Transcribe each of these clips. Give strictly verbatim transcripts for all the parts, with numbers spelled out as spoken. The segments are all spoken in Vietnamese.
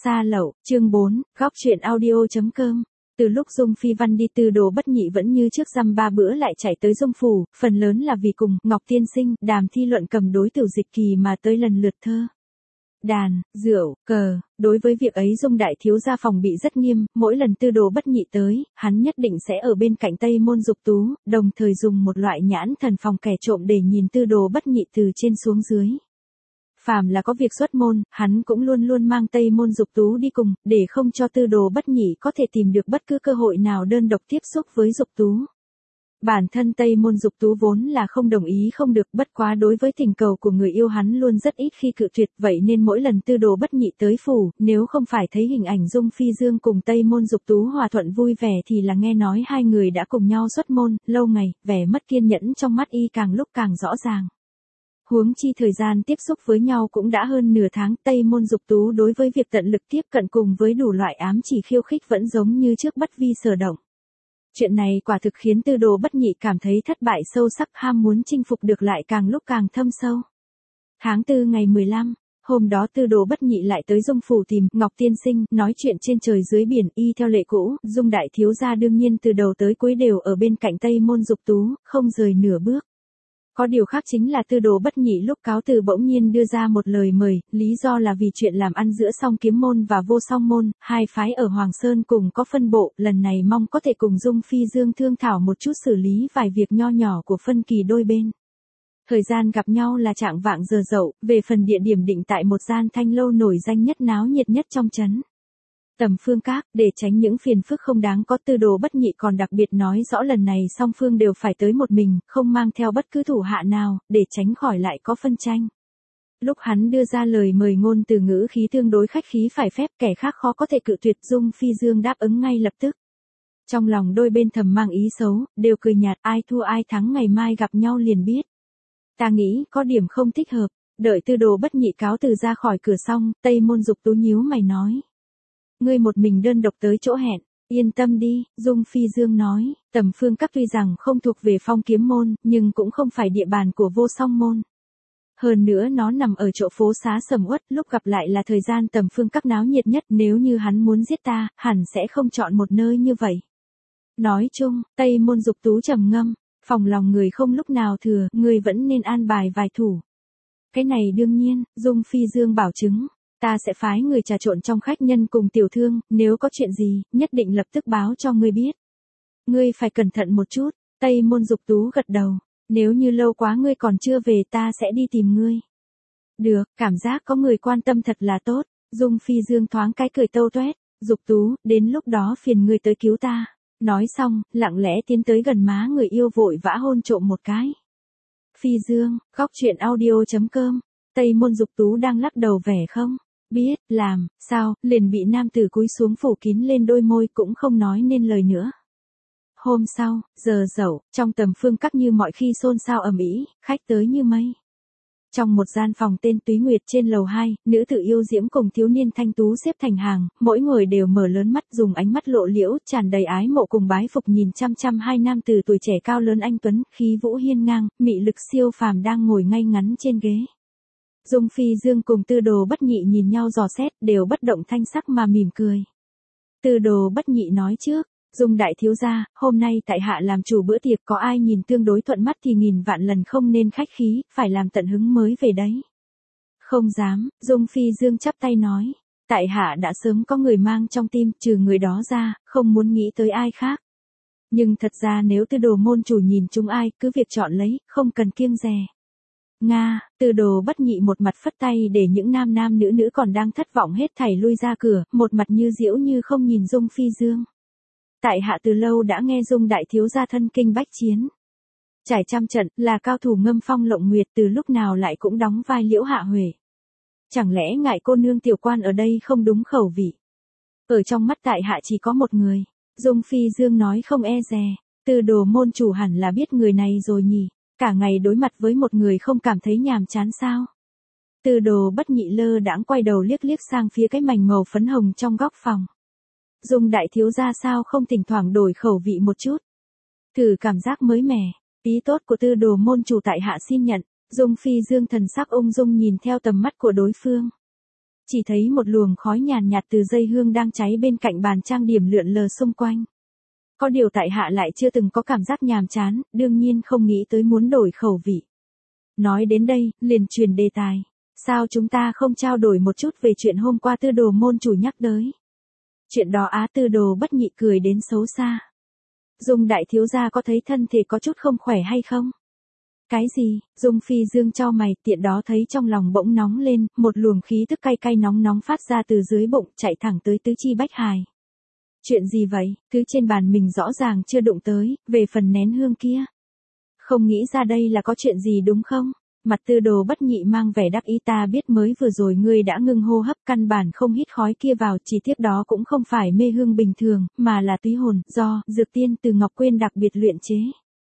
Xa lậu, chương bốn, góc chuyện audio.com. Từ lúc Dung Phi Văn đi Tư Đồ Bất Nhị vẫn như trước dăm ba bữa lại chạy tới Dung phủ, phần lớn là vì cùng Ngọc Tiên Sinh, Đàm Thi Luận cầm đối Tiểu Dịch Kỳ mà tới lần lượt thơ, đàn, rượu, cờ. Đối với việc ấy Dung đại thiếu gia phòng bị rất nghiêm, mỗi lần Tư Đồ Bất Nhị tới, hắn nhất định sẽ ở bên cạnh Tây Môn Dục Tú, đồng thời dùng một loại nhãn thần phòng kẻ trộm để nhìn Tư Đồ Bất Nhị từ trên xuống dưới. Phàm là có việc xuất môn, hắn cũng luôn luôn mang Tây Môn Dục Tú đi cùng, để không cho Tư Đồ Bất Nhị có thể tìm được bất cứ cơ hội nào đơn độc tiếp xúc với Dục Tú. Bản thân Tây Môn Dục Tú vốn là không đồng ý không được, bất quá đối với thỉnh cầu của người yêu hắn luôn rất ít khi cự tuyệt, vậy nên mỗi lần Tư Đồ Bất Nhị tới phủ, nếu không phải thấy hình ảnh Dung Phi Dương cùng Tây Môn Dục Tú hòa thuận vui vẻ thì là nghe nói hai người đã cùng nhau xuất môn, lâu ngày, vẻ mất kiên nhẫn trong mắt y càng lúc càng rõ ràng. Huống chi thời gian tiếp xúc với nhau cũng đã hơn nửa tháng, Tây Môn Dục Tú đối với việc tận lực tiếp cận cùng với đủ loại ám chỉ khiêu khích vẫn giống như trước bất vi sở động. Chuyện này quả thực khiến Tư Đồ Bất Nhị cảm thấy thất bại sâu sắc, ham muốn chinh phục được lại càng lúc càng thâm sâu. Tháng tư ngày mười lăm, hôm đó Tư Đồ Bất Nhị lại tới Dung phủ tìm Ngọc Tiên Sinh, nói chuyện trên trời dưới biển, y theo lệ cũ, Dung đại thiếu gia đương nhiên từ đầu tới cuối đều ở bên cạnh Tây Môn Dục Tú, không rời nửa bước. Có điều khác chính là Tư Đồ Bất Nhị lúc cáo từ bỗng nhiên đưa ra một lời mời, lý do là vì chuyện làm ăn giữa Song Kiếm môn và Vô Song môn, hai phái ở Hoàng Sơn cùng có phân bộ, lần này mong có thể cùng Dung Phi Dương thương thảo một chút xử lý vài việc nho nhỏ của phân kỳ đôi bên. Thời gian gặp nhau là trạng vạng giờ dậu, về phần địa điểm định tại một gian thanh lâu nổi danh nhất náo nhiệt nhất trong trấn. Tầm Phương Các, để tránh những phiền phức không đáng có, Tư Đồ Bất Nhị còn đặc biệt nói rõ lần này song phương đều phải tới một mình, không mang theo bất cứ thủ hạ nào, để tránh khỏi lại có phân tranh. Lúc hắn đưa ra lời mời ngôn từ ngữ khí tương đối khách khí phải phép, kẻ khác khó có thể cự tuyệt, Dung Phi Dương đáp ứng ngay lập tức. Trong lòng đôi bên thầm mang ý xấu, đều cười nhạt, ai thua ai thắng ngày mai gặp nhau liền biết. Ta nghĩ có điểm không thích hợp, đợi Tư Đồ Bất Nhị cáo từ ra khỏi cửa xong, Tây Môn Dục Tú nhíu mày nói. Ngươi một mình đơn độc tới chỗ hẹn, yên tâm đi, Dung Phi Dương nói, Tầm Phương Các tuy rằng không thuộc về Phong Kiếm môn, nhưng cũng không phải địa bàn của Vô Song môn. Hơn nữa nó nằm ở chỗ phố xá sầm uất, lúc gặp lại là thời gian Tầm Phương Các náo nhiệt nhất, nếu như hắn muốn giết ta, hẳn sẽ không chọn một nơi như vậy. Nói chung, Tây Môn Dục Tú trầm ngâm, phòng lòng người không lúc nào thừa, người vẫn nên an bài vài thủ. Cái này đương nhiên, Dung Phi Dương bảo chứng. Ta sẽ phái người trà trộn trong khách nhân cùng tiểu thương, nếu có chuyện gì, nhất định lập tức báo cho ngươi biết. Ngươi phải cẩn thận một chút, Tây Môn Dục Tú gật đầu, nếu như lâu quá ngươi còn chưa về ta sẽ đi tìm ngươi. Được, cảm giác có người quan tâm thật là tốt, Dung Phi Dương thoáng cái cười tâu tuét, Dục Tú, đến lúc đó phiền ngươi tới cứu ta. Nói xong, lặng lẽ tiến tới gần má người yêu vội vã hôn trộm một cái. Phi Dương, góc chuyện audio.com, Tây Môn Dục Tú đang lắc đầu vẻ không biết làm sao, liền bị nam tử cúi xuống phủ kín lên đôi môi, cũng không nói nên lời nữa. Hôm sau, giờ dậu, trong Tầm Phương Các như mọi khi xôn xao ầm ĩ, khách tới như mây. Trong một gian phòng tên Túy Nguyệt trên lầu hai, nữ tử yêu diễm cùng thiếu niên thanh tú xếp thành hàng, mỗi người đều mở lớn mắt, dùng ánh mắt lộ liễu tràn đầy ái mộ cùng bái phục nhìn chăm chăm hai nam tử tuổi trẻ cao lớn anh tuấn, khí vũ hiên ngang, mị lực siêu phàm đang ngồi ngay ngắn trên ghế. Dung Phi Dương cùng Tư Đồ Bất Nhị nhìn nhau dò xét, đều bất động thanh sắc mà mỉm cười. Tư Đồ Bất Nhị nói trước, Dung đại thiếu gia, hôm nay tại hạ làm chủ bữa tiệc, có ai nhìn tương đối thuận mắt thì nghìn vạn lần không nên khách khí, phải làm tận hứng mới về đấy. Không dám, Dung Phi Dương chắp tay nói, tại hạ đã sớm có người mang trong tim, trừ người đó ra, không muốn nghĩ tới ai khác. Nhưng thật ra nếu Tư Đồ môn chủ nhìn chúng ai, cứ việc chọn lấy, không cần kiêng dè. Nga, Tư Đồ Bất Nhị một mặt phất tay để những nam nam nữ nữ còn đang thất vọng hết thảy lui ra cửa, một mặt như diễu như không nhìn Dung Phi Dương. Tại hạ từ lâu đã nghe Dung đại thiếu gia thân kinh bách chiến. Trải trăm trận, là cao thủ ngâm phong lộng nguyệt, từ lúc nào lại cũng đóng vai Liễu Hạ Huệ. Chẳng lẽ ngại cô nương tiểu quan ở đây không đúng khẩu vị? Ở trong mắt tại hạ chỉ có một người. Dung Phi Dương nói không e dè, Tư Đồ môn chủ hẳn là biết người này rồi nhỉ. Cả ngày đối mặt với một người không cảm thấy nhàm chán sao? Tư Đồ Bất Nhị lơ đãng quay đầu liếc liếc sang phía cái mảnh màu phấn hồng trong góc phòng. Dung đại thiếu gia sao không thỉnh thoảng đổi khẩu vị một chút? Thử cảm giác mới mẻ, ý tốt của Tư Đồ môn chủ tại hạ xin nhận. Dung Phi Dương thần sắc ung dung nhìn theo tầm mắt của đối phương. chỉ thấy một luồng khói nhàn nhạt từ dây hương đang cháy bên cạnh bàn trang điểm lượn lờ xung quanh. Có điều tại hạ lại chưa từng có cảm giác nhàm chán, đương nhiên không nghĩ tới muốn đổi khẩu vị. Nói đến đây, liền truyền đề tài. Sao chúng ta không trao đổi một chút về chuyện hôm qua Tư Đồ môn chủ nhắc tới? Chuyện đó á? Tư Đồ Bất Nhị cười đến xấu xa. Dung đại thiếu gia có thấy thân thể có chút không khỏe hay không? Cái gì? Dung Phi Dương chau mày, tiện đó thấy trong lòng bỗng nóng lên, một luồng khí tức cay cay nóng nóng phát ra từ dưới bụng, chạy thẳng tới tứ chi bách hài. Chuyện gì vậy? Thứ trên bàn mình rõ ràng chưa đụng tới, về phần nén hương kia. Không nghĩ ra đây là có chuyện gì đúng không? Mặt Tư Đồ Bất Nhị mang vẻ đắc ý, ta biết mới vừa rồi ngươi đã ngưng hô hấp, căn bản không hít khói kia vào, chỉ tiếc đó cũng không phải mê hương bình thường, mà là túy hồn, do dược tiên từ Ngọc Quyên đặc biệt luyện chế.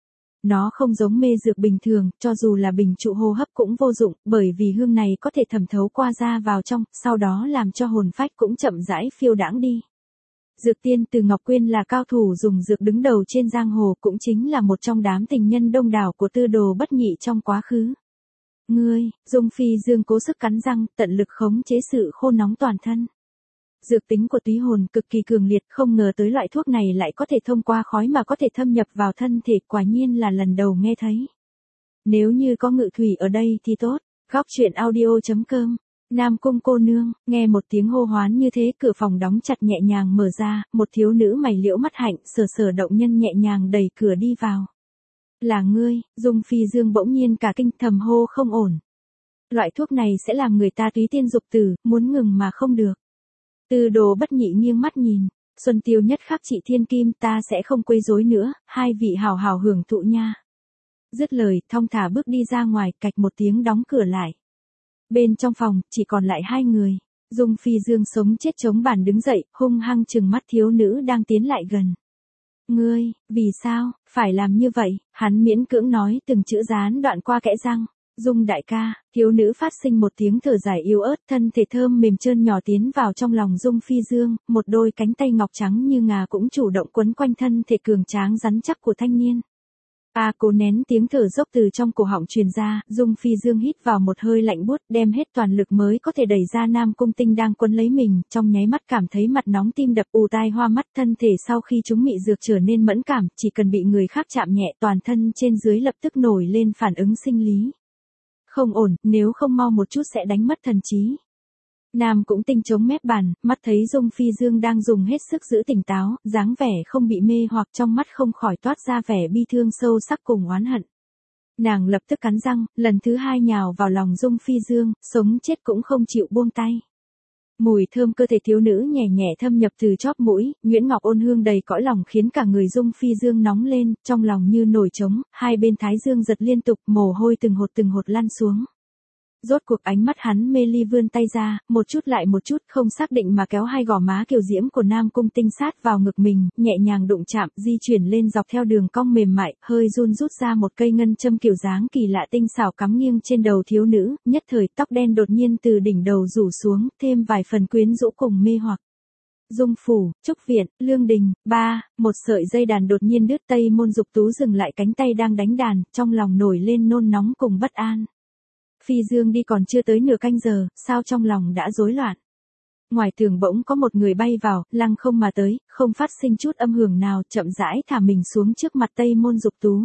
Nó không giống mê dược bình thường, cho dù là bình trụ hô hấp cũng vô dụng, bởi vì hương này có thể thẩm thấu qua da vào trong, sau đó làm cho hồn phách cũng chậm rãi phiêu đãng đi. Dược tiên từ Ngọc Quyên là cao thủ dùng dược đứng đầu trên giang hồ, cũng chính là một trong đám tình nhân đông đảo của Tư Đồ Bất Nhị trong quá khứ. Ngươi, Dung Phi Dương cố sức cắn răng, tận lực khống chế sự khô nóng toàn thân. Dược tính của túy hồn cực kỳ cường liệt, không ngờ tới loại thuốc này lại có thể thông qua khói mà có thể thâm nhập vào thân thể, quả nhiên là lần đầu nghe thấy. Nếu như có Ngự Thủy ở đây thì tốt. Góc truyện audio chấm com. Nam Cung cô nương, nghe một tiếng hô hoán như thế, cửa phòng đóng chặt nhẹ nhàng mở ra, một thiếu nữ mày liễu mắt hạnh, sờ sờ động nhân nhẹ nhàng đẩy cửa đi vào. Là ngươi? Dung Phi Dương bỗng nhiên cả kinh, thầm hô không ổn. Loại thuốc này sẽ làm người ta túy tiên dục tử, muốn ngừng mà không được. Tư Đồ Bất Nhị nghiêng mắt nhìn, Xuân Tiêu nhất khắc trị thiên kim, ta sẽ không quấy rối nữa, hai vị hào hào hưởng thụ nha. Dứt lời, thong thả bước đi ra ngoài, cạch một tiếng đóng cửa lại. Bên trong phòng, chỉ còn lại hai người. Dung Phi Dương sống chết chống bàn đứng dậy, hung hăng trừng mắt thiếu nữ đang tiến lại gần. Ngươi, vì sao, phải làm như vậy? Hắn miễn cưỡng nói từng chữ gián đoạn qua kẽ răng. Dung đại ca, thiếu nữ phát sinh một tiếng thở dài yếu ớt, thân thể thơm mềm trơn nhỏ tiến vào trong lòng Dung Phi Dương, một đôi cánh tay ngọc trắng như ngà cũng chủ động quấn quanh thân thể cường tráng rắn chắc của thanh niên. A cố nén tiếng thở dốc từ trong cổ họng truyền ra, Dung Phi Dương hít vào một hơi lạnh buốt, đem hết toàn lực mới có thể đẩy ra Nam Cung Tinh đang quấn lấy mình, trong nháy mắt cảm thấy mặt nóng tim đập ù tai hoa mắt, thân thể sau khi chúng mị dược trở nên mẫn cảm, chỉ cần bị người khác chạm nhẹ toàn thân trên dưới lập tức nổi lên phản ứng sinh lý. Không ổn, nếu không mau một chút sẽ đánh mất thần trí. Nam cũng Tinh chống mép bàn, mắt thấy Dung Phi Dương đang dùng hết sức giữ tỉnh táo, dáng vẻ không bị mê hoặc, trong mắt không khỏi toát ra vẻ bi thương sâu sắc cùng oán hận. Nàng lập tức cắn răng, lần thứ hai nhào vào lòng Dung Phi Dương, sống chết cũng không chịu buông tay. Mùi thơm cơ thể thiếu nữ nhẹ nhẹ thâm nhập từ chóp mũi, nhuyễn ngọc ôn hương đầy cõi lòng khiến cả người Dung Phi Dương nóng lên, trong lòng như nổi trống, hai bên thái dương giật liên tục, mồ hôi từng hột từng hột lăn xuống. Rốt cuộc ánh mắt hắn mê ly vươn tay ra, một chút lại một chút không xác định mà kéo hai gò má kiều diễm của Nam Cung Tinh sát vào ngực mình, nhẹ nhàng đụng chạm, di chuyển lên dọc theo đường cong mềm mại, hơi run rút ra một cây ngân châm kiểu dáng kỳ lạ tinh xảo cắm nghiêng trên đầu thiếu nữ, nhất thời tóc đen đột nhiên từ đỉnh đầu rủ xuống, thêm vài phần quyến rũ cùng mê hoặc. Dung phủ, trúc viện, lương đình, ba, một sợi dây đàn đột nhiên đứt, Tây Môn Dục Tú dừng lại cánh tay đang đánh đàn, trong lòng nổi lên nôn nóng cùng bất an. Phi Dương đi còn chưa tới nửa canh giờ, sao trong lòng đã rối loạn. Ngoài tường bỗng có một người bay vào, lăng không mà tới, không phát sinh chút âm hưởng nào, chậm rãi thả mình xuống trước mặt Tây Môn Dục Tú.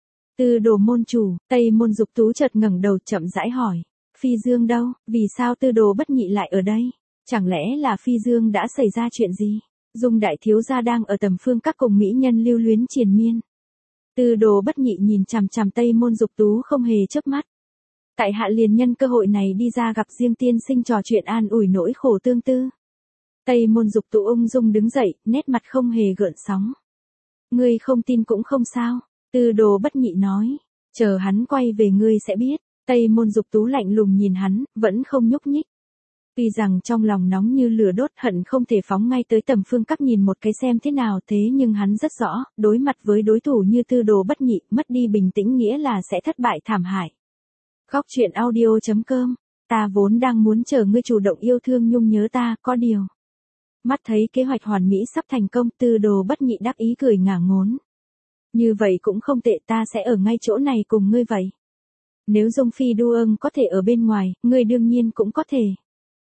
Tư Đồ môn chủ, Tây Môn Dục Tú chợt ngẩng đầu chậm rãi hỏi, Phi Dương đâu, vì sao Tư Đồ Bất Nhị lại ở đây? Chẳng lẽ là Phi Dương đã xảy ra chuyện gì? Dung đại thiếu gia đang ở Tầm Phương Các cùng mỹ nhân lưu luyến triền miên. Tư Đồ Bất Nhị nhìn chằm chằm Tây Môn Dục Tú không hề chớp mắt. Tại hạ liền nhân cơ hội này đi ra gặp riêng tiên sinh trò chuyện an ủi nỗi khổ tương tư. Tây Môn Dục Tú ung dung đứng dậy, nét mặt không hề gợn sóng. Ngươi không tin cũng không sao, Tư Đồ Bất Nhị nói, chờ hắn quay về ngươi sẽ biết. Tây Môn Dục Tú lạnh lùng nhìn hắn, vẫn không nhúc nhích. Tuy rằng trong lòng nóng như lửa đốt, hận không thể phóng ngay tới Tầm Phương Các nhìn một cái xem thế nào, thế nhưng hắn rất rõ, đối mặt với đối thủ như Tư Đồ Bất Nhị, mất đi bình tĩnh nghĩa là sẽ thất bại thảm hại. Góc truyện audio chấm com, ta vốn đang muốn chờ ngươi chủ động yêu thương nhung nhớ ta, có điều. Mắt thấy kế hoạch hoàn mỹ sắp thành công, Tư Đồ Bất Nhị đắc ý cười ngả ngốn. Như vậy cũng không tệ, ta sẽ ở ngay chỗ này cùng ngươi vậy. Nếu Dung Phi Du Ưng có thể ở bên ngoài, ngươi đương nhiên cũng có thể.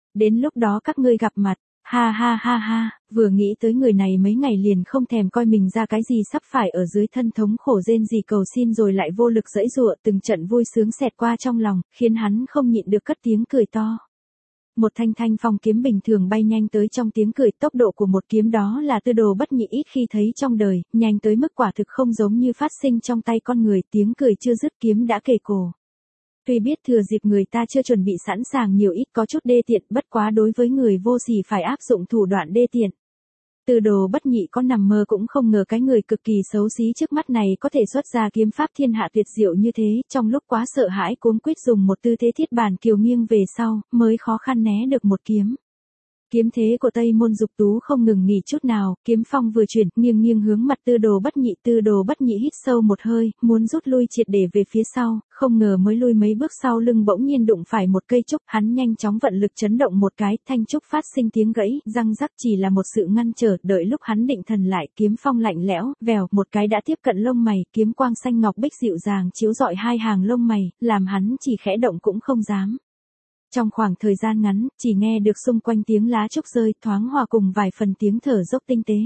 Đến lúc đó các ngươi gặp mặt, ha ha ha ha, vừa nghĩ tới người này mấy ngày liền không thèm coi mình ra cái gì sắp phải ở dưới thân thống khổ rên gì cầu xin rồi lại vô lực giãy giụa, từng trận vui sướng xẹt qua trong lòng, khiến hắn không nhịn được cất tiếng cười to. Một thanh thanh phong kiếm bình thường bay nhanh tới trong tiếng cười, tốc độ của một kiếm đó là Tư Đồ Bất Nhị ít khi thấy trong đời, nhanh tới mức quả thực không giống như phát sinh trong tay con người, tiếng cười chưa dứt kiếm đã kề cổ. Tuy biết thừa dịp người ta chưa chuẩn bị sẵn sàng nhiều ít có chút đê tiện, bất quá đối với người vô sỉ phải áp dụng thủ đoạn đê tiện. Tư Đồ Bất Nhị có nằm mơ cũng không ngờ cái người cực kỳ xấu xí trước mắt này có thể xuất ra kiếm pháp thiên hạ tuyệt diệu như thế, trong lúc quá sợ hãi cuống quýt dùng một tư thế thiết bản kiều nghiêng về sau, mới khó khăn né được một kiếm. Kiếm thế của Tây Môn Dục Tú không ngừng nghỉ chút nào, kiếm phong vừa chuyển, nghiêng nghiêng hướng mặt Tư Đồ Bất Nhị, Tư Đồ Bất Nhị hít sâu một hơi, muốn rút lui triệt để về phía sau, không ngờ mới lui mấy bước sau lưng bỗng nhiên đụng phải một cây trúc, hắn nhanh chóng vận lực chấn động một cái, thanh trúc phát sinh tiếng gãy, răng rắc chỉ là một sự ngăn trở, đợi lúc hắn định thần lại, kiếm phong lạnh lẽo, vèo, một cái đã tiếp cận lông mày, kiếm quang xanh ngọc bích dịu dàng chiếu rọi hai hàng lông mày, làm hắn chỉ khẽ động cũng không dám. Trong khoảng thời gian ngắn, chỉ nghe được xung quanh tiếng lá trúc rơi thoáng hòa cùng vài phần tiếng thở dốc tinh tế.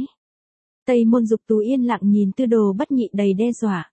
Tây Môn Dục Tú yên lặng nhìn Tư Đồ Bất Nhị đầy đe dọa.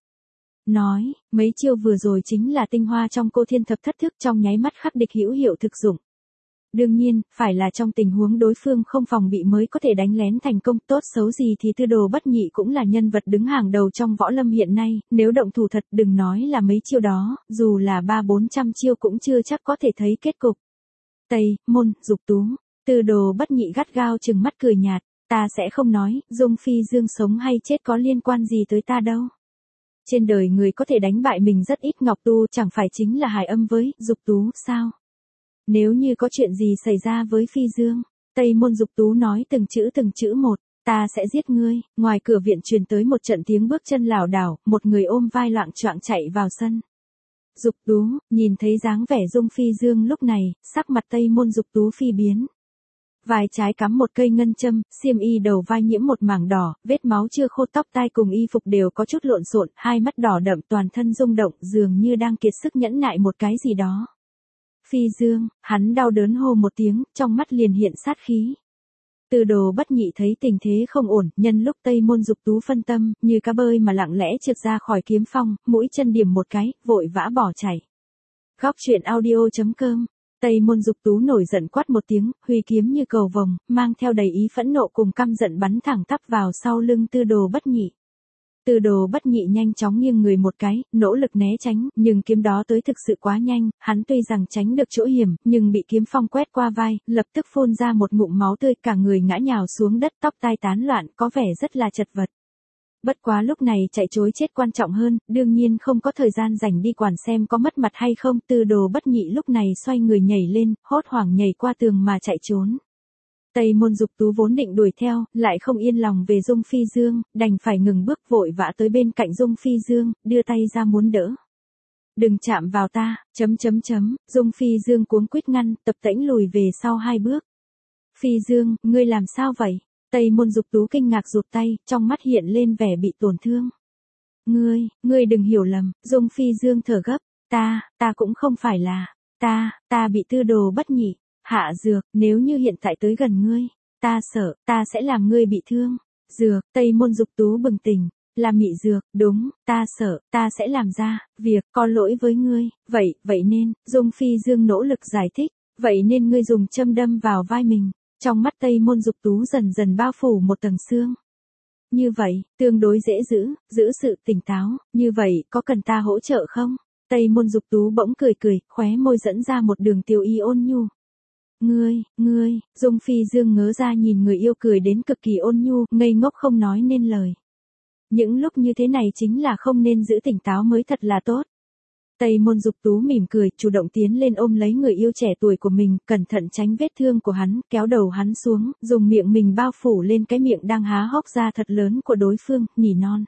Nói, mấy chiêu vừa rồi chính là tinh hoa trong cô thiên thập thất thức, trong nháy mắt khắc địch hữu hiệu thực dụng. Đương nhiên, phải là trong tình huống đối phương không phòng bị mới có thể đánh lén thành công, tốt xấu gì thì Tư Đồ Bất Nhị cũng là nhân vật đứng hàng đầu trong võ lâm hiện nay, nếu động thủ thật đừng nói là mấy chiêu đó, dù là ba bốn trăm chiêu cũng chưa chắc có thể thấy kết cục. Tây Môn Dục Tú, Tư Đồ Bất Nhị gắt gao trừng mắt cười nhạt, ta sẽ không nói, Dung Phi Dương sống hay chết có liên quan gì tới ta đâu. Trên đời người có thể đánh bại mình rất ít, Ngọc Tu chẳng phải chính là hài âm với Dục Tú sao? Nếu như có chuyện gì xảy ra với Phi Dương, Tây Môn Dục Tú nói từng chữ từng chữ một, ta sẽ giết ngươi. Ngoài cửa viện truyền tới một trận tiếng bước chân lảo đảo, một người ôm vai loạng choạng chạy vào sân. Dục Tú, nhìn thấy dáng vẻ Dung Phi Dương lúc này, sắc mặt Tây Môn Dục Tú phi biến. Vai trái cắm một cây ngân châm, xiêm y đầu vai nhiễm một mảng đỏ, vết máu chưa khô, tóc tai cùng y phục đều có chút lộn xộn, hai mắt đỏ đậm, toàn thân rung động, dường như đang kiệt sức nhẫn nại một cái gì đó. Phi Dương, hắn đau đớn hô một tiếng, trong mắt liền hiện sát khí. Tư Đồ Bất Nhị thấy tình thế không ổn, nhân lúc Tây Môn Dục Tú phân tâm, như cá bơi mà lặng lẽ trượt ra khỏi kiếm phong, mũi chân điểm một cái, vội vã bỏ chạy. Góc truyện audio chấm com. Tây Môn Dục Tú nổi giận quát một tiếng, huy kiếm như cầu vồng, mang theo đầy ý phẫn nộ cùng căm giận bắn thẳng tắp vào sau lưng Tư Đồ Bất Nhị. Tư Đồ Bất Nhị nhanh chóng nghiêng người một cái, nỗ lực né tránh, nhưng kiếm đó tới thực sự quá nhanh, hắn tuy rằng tránh được chỗ hiểm, nhưng bị kiếm phong quét qua vai, lập tức phun ra một ngụm máu tươi, cả người ngã nhào xuống đất, tóc tai tán loạn, có vẻ rất là chật vật. Bất quá lúc này chạy trối chết quan trọng hơn, đương nhiên không có thời gian rảnh đi quản xem có mất mặt hay không, Tư Đồ Bất Nhị lúc này xoay người nhảy lên, hốt hoảng nhảy qua tường mà chạy trốn. Tây Môn Dục Tú vốn định đuổi theo, lại không yên lòng về Dung Phi Dương, đành phải ngừng bước vội vã tới bên cạnh Dung Phi Dương, đưa tay ra muốn đỡ. Đừng chạm vào ta, chấm chấm chấm, Dung Phi Dương cuống quýt ngăn, tập tễnh lùi về sau hai bước. Phi Dương, ngươi làm sao vậy? Tây Môn Dục Tú kinh ngạc rụt tay, trong mắt hiện lên vẻ bị tổn thương. Ngươi, ngươi đừng hiểu lầm, Dung Phi Dương thở gấp, ta, ta cũng không phải là, ta, ta bị Tư Đồ Bất Nhị hạ dược, nếu như hiện tại tới gần ngươi, ta sợ, ta sẽ làm ngươi bị thương. Dược, Tây Môn Dục Tú bừng tỉnh, là mị dược, đúng, ta sợ, ta sẽ làm ra, việc, có lỗi với ngươi, vậy, vậy nên, Dung Phi Dương nỗ lực giải thích, vậy nên ngươi dùng châm đâm vào vai mình, trong mắt Tây Môn Dục Tú dần dần bao phủ một tầng xương. Như vậy, tương đối dễ giữ, giữ sự tỉnh táo, như vậy, có cần ta hỗ trợ không? Tây Môn Dục Tú bỗng cười cười, khóe môi dẫn ra một đường tiêu y ôn nhu. Ngươi, ngươi, Dung Phi Dương ngớ ra nhìn người yêu cười đến cực kỳ ôn nhu, ngây ngốc không nói nên lời. Những lúc như thế này chính là không nên giữ tỉnh táo mới thật là tốt. Tây Môn Dục Tú mỉm cười, chủ động tiến lên ôm lấy người yêu trẻ tuổi của mình, cẩn thận tránh vết thương của hắn, kéo đầu hắn xuống, dùng miệng mình bao phủ lên cái miệng đang há hốc ra thật lớn của đối phương, nỉ non.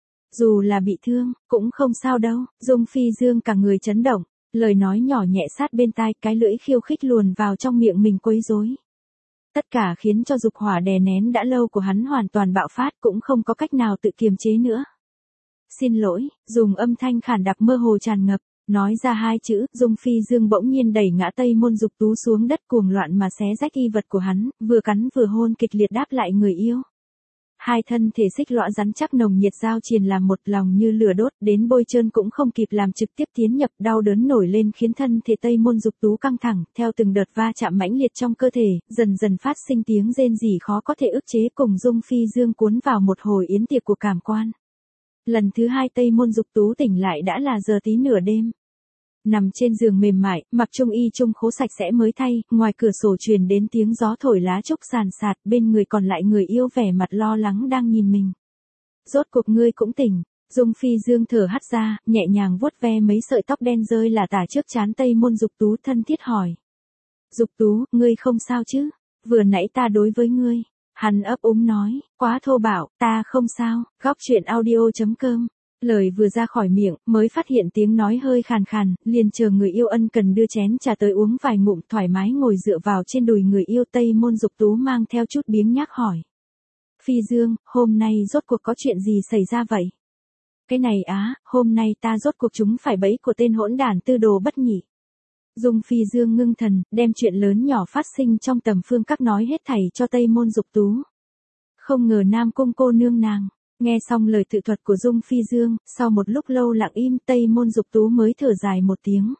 Dù là bị thương, cũng không sao đâu, Dung Phi Dương cả người chấn động. Lời nói nhỏ nhẹ sát bên tai, cái lưỡi khiêu khích luồn vào trong miệng mình quấy rối. Tất cả khiến cho dục hỏa đè nén đã lâu của hắn hoàn toàn bạo phát, cũng không có cách nào tự kiềm chế nữa. Xin lỗi, dùng âm thanh khản đặc mơ hồ tràn ngập, Nói ra hai chữ, Dung Phi Dương bỗng nhiên đẩy ngã Tây Môn Dục Tú xuống đất cuồng loạn mà xé rách y vật của hắn, vừa cắn vừa hôn kịch liệt đáp lại người yêu. Hai thân thể xích lõa rắn chắc nồng nhiệt giao triền làm một lòng như lửa đốt, đến bôi trơn cũng không kịp làm trực tiếp tiến nhập, đau đớn nổi lên khiến thân thể Tây Môn Dục Tú căng thẳng, theo từng đợt va chạm mãnh liệt trong cơ thể, dần dần phát sinh tiếng rên rỉ khó có thể ức chế, cùng Dung Phi Dương cuốn vào một hồi yến tiệc của cảm quan. Lần thứ hai Tây Môn Dục Tú tỉnh lại đã là giờ tí nửa đêm. Nằm trên giường mềm mại, mặc trung y trung khố sạch sẽ mới thay, ngoài cửa sổ truyền đến tiếng gió thổi lá trúc sàn sạt, bên người còn lại người yêu vẻ mặt lo lắng đang nhìn mình. Rốt cuộc ngươi cũng tỉnh. Dung Phi Dương thở hắt ra, nhẹ nhàng vuốt ve mấy sợi tóc đen rơi là tả trước trán Tây Môn Dục Tú, thân thiết hỏi. Dục Tú, ngươi không sao chứ? Vừa nãy ta đối với ngươi. Hắn ấp úng nói, quá thô bạo, ta không sao. Góc truyện audio chấm com. Lời vừa ra khỏi miệng, mới phát hiện tiếng nói hơi khàn khàn, liền chờ người yêu ân cần đưa chén trà tới uống vài ngụm, thoải mái ngồi dựa vào trên đùi người yêu. Tây Môn Dục Tú mang theo chút biếng nhác hỏi. Phi Dương, hôm nay rốt cuộc có chuyện gì xảy ra vậy? Cái này á, hôm nay ta rốt cuộc chúng phải bẫy của tên hỗn đản Tư Đồ Bất Nhị. Dung Phi Dương ngưng thần, đem chuyện lớn nhỏ phát sinh trong tầm phương các nói hết thảy cho Tây Môn Dục Tú. Không ngờ Nam Cung cô nương nàng. Nghe xong lời tự thuật của Dung Phi Dương, sau một lúc lâu lặng im, Tây Môn Dục Tú mới thở dài một tiếng.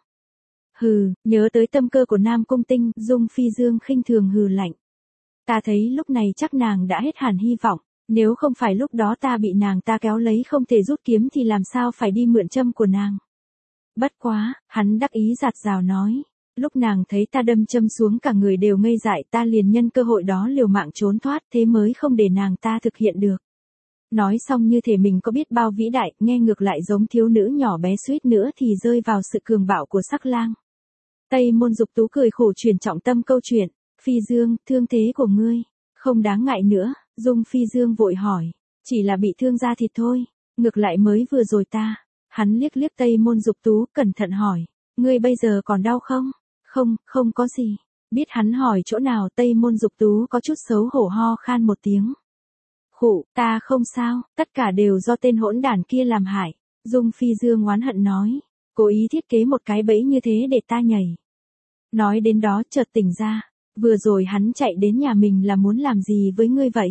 Hừ, nhớ tới tâm cơ của Nam Cung Tinh, Dung Phi Dương khinh thường hừ lạnh. Ta thấy lúc này chắc nàng đã hết hẳn hy vọng, nếu không phải lúc đó ta bị nàng ta kéo lấy không thể rút kiếm thì làm sao phải đi mượn châm của nàng. Bất quá, hắn đắc ý giạt rào nói. Lúc nàng thấy ta đâm châm xuống cả người đều ngây dại, ta liền nhân cơ hội đó liều mạng trốn thoát, thế mới không để nàng ta thực hiện được. Nói xong như thể mình có biết bao vĩ đại, nghe ngược lại giống thiếu nữ nhỏ bé suýt nữa thì rơi vào sự cường bạo của sắc lang. Tây Môn Dục Tú cười khổ chuyển trọng tâm câu chuyện. Phi Dương, thương thế của ngươi, không đáng ngại nữa. Dung Phi Dương vội hỏi. Chỉ là bị thương da thịt thôi, ngược lại mới vừa rồi ta. Hắn liếc liếc Tây Môn Dục Tú, cẩn thận hỏi. Ngươi bây giờ còn đau không? Không, không có gì. Biết hắn hỏi chỗ nào, Tây Môn Dục Tú có chút xấu hổ ho khan một tiếng. Khụ, ta không sao, tất cả đều do tên hỗn đản kia làm hại. Dung Phi Dương oán hận nói. Cố ý thiết kế một cái bẫy như thế để ta nhảy. Nói đến đó chợt tỉnh ra. Vừa rồi hắn chạy đến nhà mình là muốn làm gì với ngươi vậy?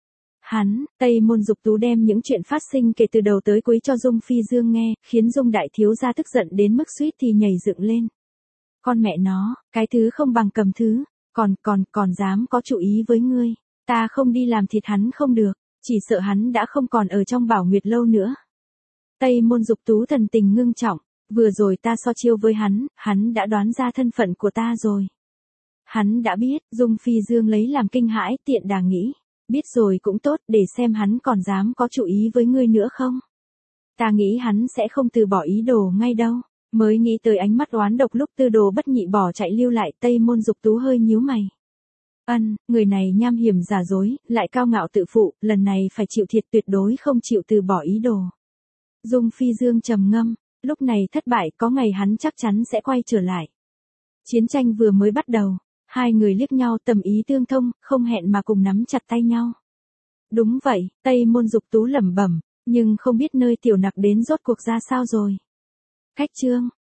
Hắn, Tây Môn Dục Tú đem những chuyện phát sinh kể từ đầu tới cuối cho Dung Phi Dương nghe, khiến Dung đại thiếu gia tức giận đến mức suýt thì nhảy dựng lên. Con mẹ nó, cái thứ không bằng cầm thứ, còn còn còn dám có chủ ý với ngươi, ta không đi làm thịt hắn không được, chỉ sợ hắn đã không còn ở trong Bảo Nguyệt lâu nữa. Tây Môn Dục Tú thần tình ngưng trọng, vừa rồi ta so chiêu với hắn, hắn đã đoán ra thân phận của ta rồi. Hắn đã biết, Dung Phi Dương lấy làm kinh hãi, tiện đà nghĩ. Biết rồi cũng tốt, để xem hắn còn dám có chủ ý với ngươi nữa không. Ta nghĩ hắn sẽ không từ bỏ ý đồ ngay đâu. Mới nghĩ tới ánh mắt oán độc lúc Tư Đồ Bất Nhị bỏ chạy lưu lại, Tây Môn Dục Tú hơi nhíu mày. Ân, người này nham hiểm giả dối, lại cao ngạo tự phụ, lần này phải chịu thiệt, tuyệt đối không chịu từ bỏ ý đồ. Dung Phi Dương trầm ngâm, lúc này thất bại, có ngày hắn chắc chắn sẽ quay trở lại. Chiến tranh vừa mới bắt đầu. Hai người liếc nhau tầm ý tương thông, không hẹn mà cùng nắm chặt tay nhau. Đúng vậy, Tây Môn Dục Tú lẩm bẩm, nhưng không biết nơi tiểu nặc đến rốt cuộc ra sao rồi. Cách chương